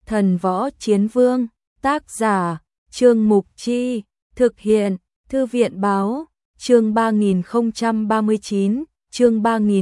Thần Võ Chiến Vương, tác giả, Trương Mục Chi, thực hiện, Thư viện Báo, chương 3039, chương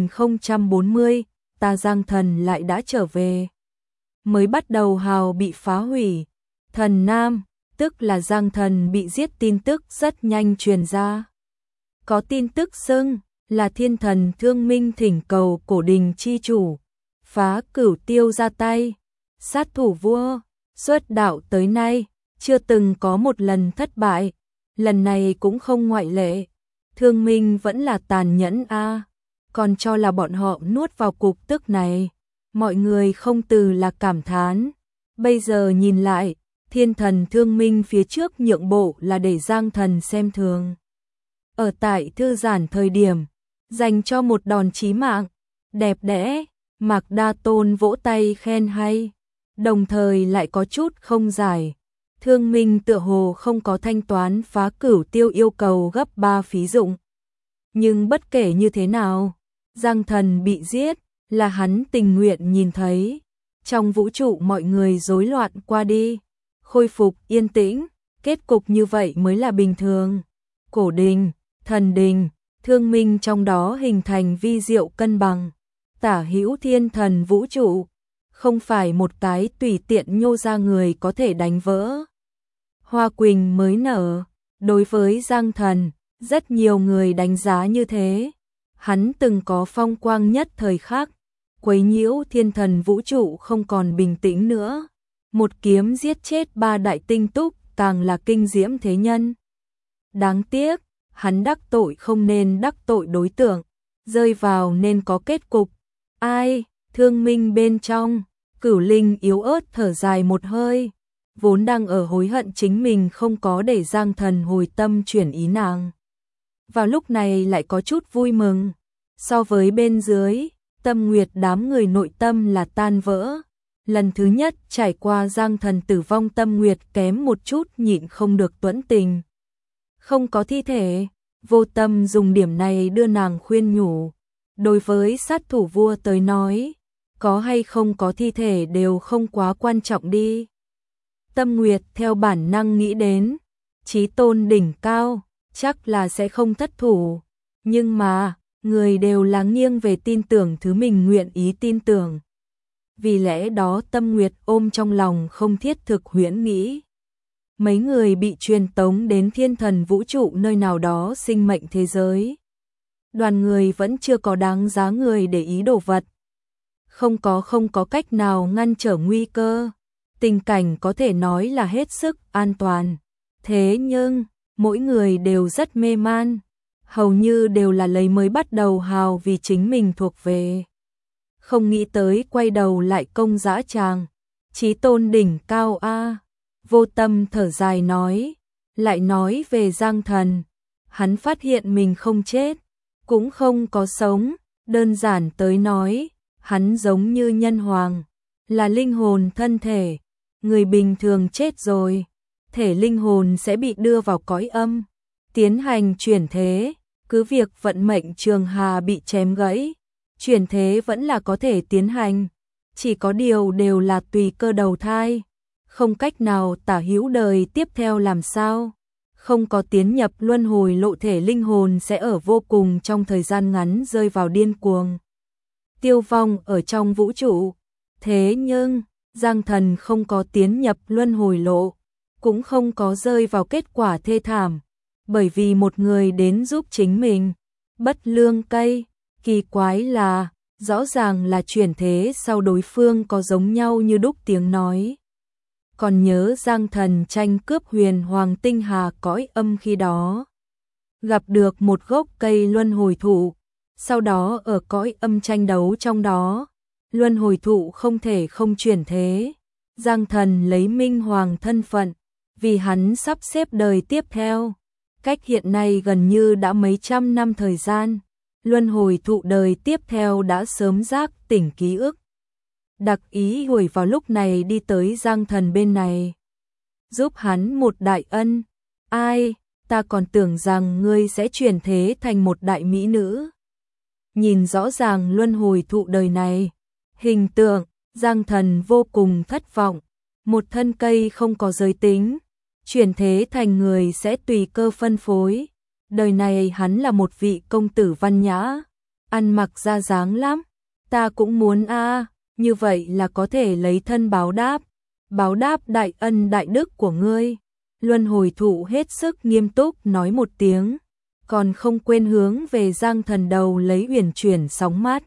3040, ta Giang Thần lại đã trở về. Mới bắt đầu hào bị phá hủy, Thần Nam, tức là Giang Thần bị giết tin tức rất nhanh truyền ra. Có tin tức xưng là Thiên Thần Thương Minh thỉnh cầu Cổ Đình chi chủ, phá Cửu Tiêu ra tay, sát thủ vua, xuất đạo tới nay, chưa từng có một lần thất bại, lần này cũng không ngoại lệ. Thương Minh vẫn là tàn nhẫn a, còn cho là bọn họ nuốt vào cục tức này. Mọi người không từ là cảm thán. Bây giờ nhìn lại, Thiên Thần Thương Minh phía trước nhượng bộ là để Giang Thần xem thường. Ở tại thư giãn thời điểm, dành cho một đòn chí mạng, đẹp đẽ, Mạc Đa Tôn vỗ tay khen hay, đồng thời lại có chút không giải. Thương Minh tựa hồ không có thanh toán phá Cửu Tiêu yêu cầu gấp 3 phí dụng. Nhưng bất kể như thế nào, Giang Thần bị giết là hắn tình nguyện nhìn thấy. Trong vũ trụ mọi người rối loạn qua đi, khôi phục yên tĩnh, kết cục như vậy mới là bình thường. Cổ Đình, Thần Đình, Thương Minh trong đó hình thành vi diệu cân bằng. Tả hữu thiên thần vũ trụ, không phải một cái tùy tiện nhô ra người có thể đánh vỡ. Hoa quỳnh mới nở, đối với Giang Thần, rất nhiều người đánh giá như thế. Hắn từng có phong quang nhất thời khắc, quấy nhiễu thiên thần vũ trụ không còn bình tĩnh nữa. Một kiếm giết chết 3 đại tinh túc, càng là kinh diễm thế nhân. Đáng tiếc, hắn đắc tội không nên đắc tội đối tượng, rơi vào nên có kết cục. Ai, Thương Minh bên trong, Cửu Linh yếu ớt thở dài một hơi, vốn đang ở hối hận chính mình không có để Giang Thần hồi tâm chuyển ý nàng. Vào lúc này lại có chút vui mừng, so với bên dưới, Tâm Nguyệt đám người nội tâm là tan vỡ. Lần thứ nhất trải qua Giang Thần tử vong, Tâm Nguyệt kém một chút nhịn không được tuẫn tình. Không có thi thể, Vô Tâm dùng điểm này đưa nàng khuyên nhủ. Đối với sát thủ vua tới nói, có hay không có thi thể đều không quá quan trọng đi. Tâm Nguyệt theo bản năng nghĩ đến, chí tôn đỉnh cao, chắc là sẽ không thất thủ. Nhưng mà, người đều là nghiêng về tin tưởng thứ mình nguyện ý tin tưởng. Vì lẽ đó Tâm Nguyệt ôm trong lòng không thiết thực huyễn nghĩ. Mấy người bị truyền tống đến thiên thần vũ trụ nơi nào đó sinh mệnh thế giới. Đoàn người vẫn chưa có đáng giá người để ý đồ vật. Không có cách nào ngăn trở nguy cơ. Tình cảnh có thể nói là hết sức an toàn. Thế nhưng, mỗi người đều rất mê man. Hầu như đều là lấy mới bắt đầu hào vì chính mình thuộc về. Không nghĩ tới quay đầu lại công dã tràng. Chí tôn đỉnh cao a. Vô Tâm thở dài nói. Lại nói về Giang Thần. Hắn phát hiện mình không chết, cũng không có sống. Đơn giản tới nói, hắn giống như nhân hoàng, là linh hồn thân thể. Người bình thường chết rồi, thể linh hồn sẽ bị đưa vào cõi âm, tiến hành chuyển thế. Cứ việc vận mệnh trường hà bị chém gãy, chuyển thế vẫn là có thể tiến hành. Chỉ có điều đều là tùy cơ đầu thai, không cách nào tả hữu đời tiếp theo làm sao. Không có tiến nhập luân hồi lộ, thể linh hồn sẽ ở vô cùng trong thời gian ngắn rơi vào điên cuồng, tiêu vong ở trong vũ trụ. Thế nhưng, Giang Thần không có tiến nhập luân hồi lộ, cũng không có rơi vào kết quả thê thảm, bởi vì một người đến giúp chính mình. Bất lương cây, kỳ quái là, rõ ràng là chuyển thế sau đối phương có giống nhau như đúc tiếng nói. Còn nhớ Giang Thần tranh cướp huyền hoàng tinh hà cõi âm khi đó, gặp được một gốc cây luân hồi thụ, sau đó ở cõi âm tranh đấu trong đó, luân hồi thụ không thể không chuyển thế. Giang Thần lấy minh hoàng thân phận, vì hắn sắp xếp đời tiếp theo. Cách hiện nay gần như đã mấy trăm năm thời gian, luân hồi thụ đời tiếp theo đã sớm giác tỉnh ký ức. Đặc ý hủy vào lúc này đi tới Giang Thần bên này, giúp hắn một đại ân. Ai, ta còn tưởng rằng ngươi sẽ chuyển thế thành một đại mỹ nữ. Nhìn rõ ràng luân hồi thụ đời này, hình tượng, Giang Thần vô cùng thất vọng. Một thân cây không có giới tính, chuyển thế thành người sẽ tùy cơ phân phối. Đời này hắn là một vị công tử văn nhã, ăn mặc ra dáng lắm. Ta cũng muốn như vậy là có thể lấy thân báo đáp đại ân đại đức của ngươi. Luân hồi thụ hết sức nghiêm túc nói một tiếng, còn không quên hướng về Giang Thần đầu lấy uyển chuyển sóng mắt.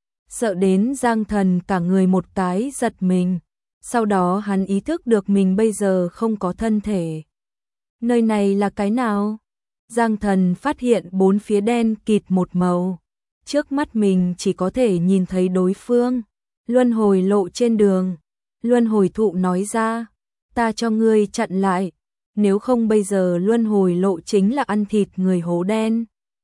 Sợ đến Giang Thần cả người một cái giật mình, sau đó hắn ý thức được mình bây giờ không có thân thể. Nơi này là cái nào? Giang Thần phát hiện bốn phía đen kịt một màu, trước mắt mình chỉ có thể nhìn thấy đối phương. Luân hồi lộ trên đường, luân hồi thụ nói ra, ta cho ngươi chặn lại, nếu không bây giờ luân hồi lộ chính là ăn thịt người hố đen.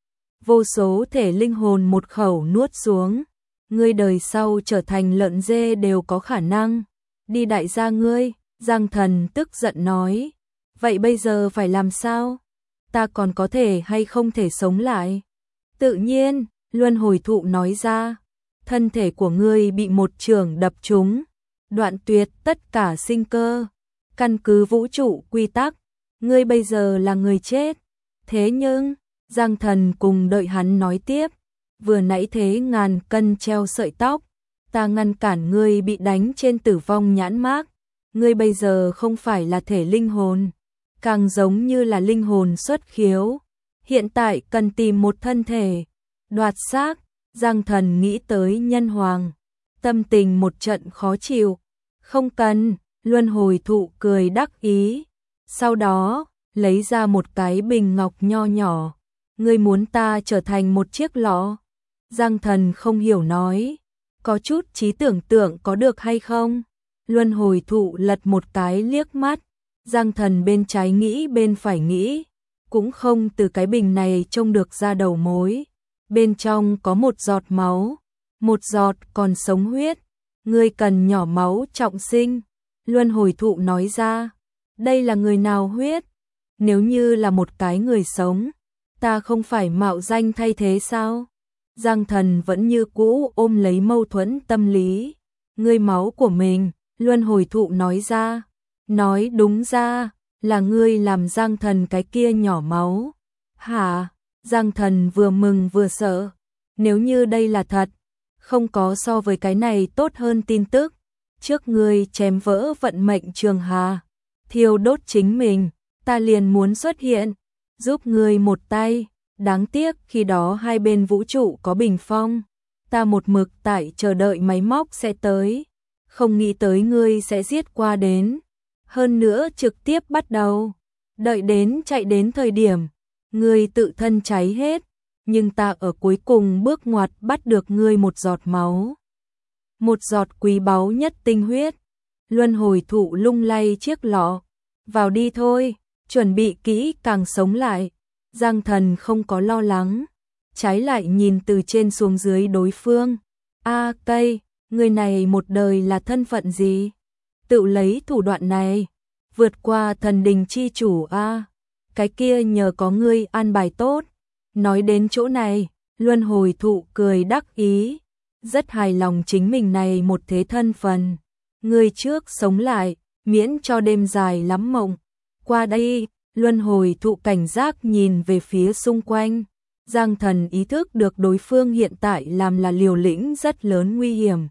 Vô số thể linh hồn một khẩu nuốt xuống, ngươi đời sau trở thành lợn dê đều có khả năng. Đi đại gia ngươi, Giang Thần tức giận nói, vậy bây giờ phải làm sao? Ta còn có thể hay không thể sống lại? Tự nhiên, luân hồi thụ nói ra, thân thể của ngươi bị một chưởng đập trúng, đoạn tuyệt tất cả sinh cơ. Căn cứ vũ trụ quy tắc, ngươi bây giờ là người chết. Thế nhưng, Giang Thần cùng đợi hắn nói tiếp, vừa nãy thế ngàn cân treo sợi tóc, ta ngăn cản ngươi bị đánh trên tử vong nhãn mác. Ngươi bây giờ không phải là thể linh hồn, càng giống như là linh hồn xuất khiếu. Hiện tại cần tìm một thân thể, đoạt xác. Giang Thần nghĩ tới nhân hoàng, tâm tình một trận khó chịu. Không cần, luân hồi thụ cười đắc ý. Sau đó, lấy ra một cái bình ngọc nho nhỏ. Ngươi muốn ta trở thành một chiếc lọ? Giang Thần không hiểu nói, có chút trí tưởng tượng có được hay không? Luân hồi thụ lật một cái liếc mắt, Giang Thần bên trái nghĩ bên phải nghĩ, cũng không từ cái bình này trông được ra đầu mối. Bên trong có một giọt máu, một giọt còn sống huyết. Ngươi cần nhỏ máu trọng sinh. Luân hồi thụ nói ra, đây là người nào huyết? Nếu như là một cái người sống, ta không phải mạo danh thay thế sao? Giang Thần vẫn như cũ ôm lấy mâu thuẫn tâm lý. Ngươi máu của mình, luân hồi thụ nói ra. Nói đúng ra, là ngươi làm Giang Thần cái kia nhỏ máu. Hả? Giang Thần vừa mừng vừa sợ. Nếu như đây là thật, không có so với cái này tốt hơn tin tức. Trước ngươi chém vỡ vận mệnh trường hà, thiêu đốt chính mình, ta liền muốn xuất hiện, giúp ngươi một tay. Đáng tiếc khi đó hai bên vũ trụ có bình phong, ta một mực tại chờ đợi máy móc sẽ tới, không nghĩ tới ngươi sẽ giết qua đến, hơn nữa trực tiếp bắt đầu. Đợi đến chạy đến thời điểm, ngươi tự thân cháy hết, nhưng ta ở cuối cùng bước ngoặt bắt được ngươi một giọt máu. Một giọt quý báu nhất tinh huyết. Luân hồi thụ lung lay chiếc lọ. Vào đi thôi, chuẩn bị kỹ càng sống lại. Giang Thần không có lo lắng, trái lại nhìn từ trên xuống dưới đối phương. Cây, người này một đời là thân phận gì? Tự lấy thủ đoạn này, vượt qua thần đình chi chủ cái kia nhờ có ngươi an bài tốt. Nói đến chỗ này, luân hồi thụ cười đắc ý, rất hài lòng chính mình này một thế thân phận. Ngươi trước sống lại, miễn cho đêm dài lắm mộng. Qua đây, luân hồi thụ cảnh giác nhìn về phía xung quanh. Giang Thần ý thức được đối phương hiện tại làm là liều lĩnh rất lớn nguy hiểm.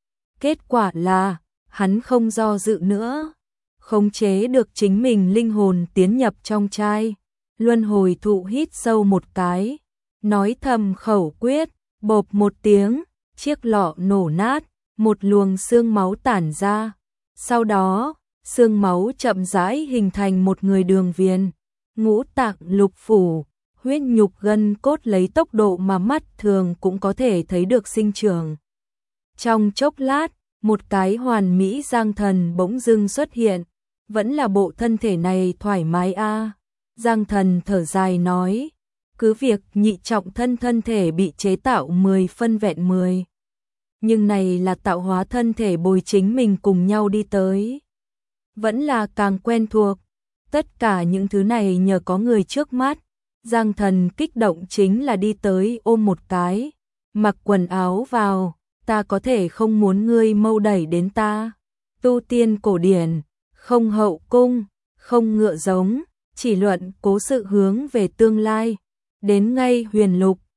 Kết quả là, hắn không do dự nữa, khống chế được chính mình linh hồn tiến nhập trong chai. Luân hồi thụ hít sâu một cái, nói thầm khẩu quyết, bộp một tiếng, chiếc lọ nổ nát, một luồng xương máu tản ra. Sau đó, xương máu chậm rãi hình thành một người đường viền, ngũ tạng lục phủ, huyết nhục gân cốt lấy tốc độ mà mắt thường cũng có thể thấy được sinh trưởng. Trong chốc lát, một cái hoàn mỹ Giang Thần bỗng dưng xuất hiện, vẫn là bộ thân thể này thoải mái Giang Thần thở dài nói, cứ việc nhị trọng thân thể bị chế tạo 10 phân vẹn 10. Nhưng này là tạo hóa thân thể bồi chính mình cùng nhau đi tới. Vẫn là càng quen thuộc. Tất cả những thứ này nhờ có người trước mắt. Giang Thần kích động chính là đi tới ôm một cái. Mặc quần áo vào, ta có thể không muốn ngươi mâu đẩy đến ta. tu tiên cổ điển, không hậu cung, không ngựa giống, chỉ luận cố sự hướng về tương lai. Đến ngay huyền lục,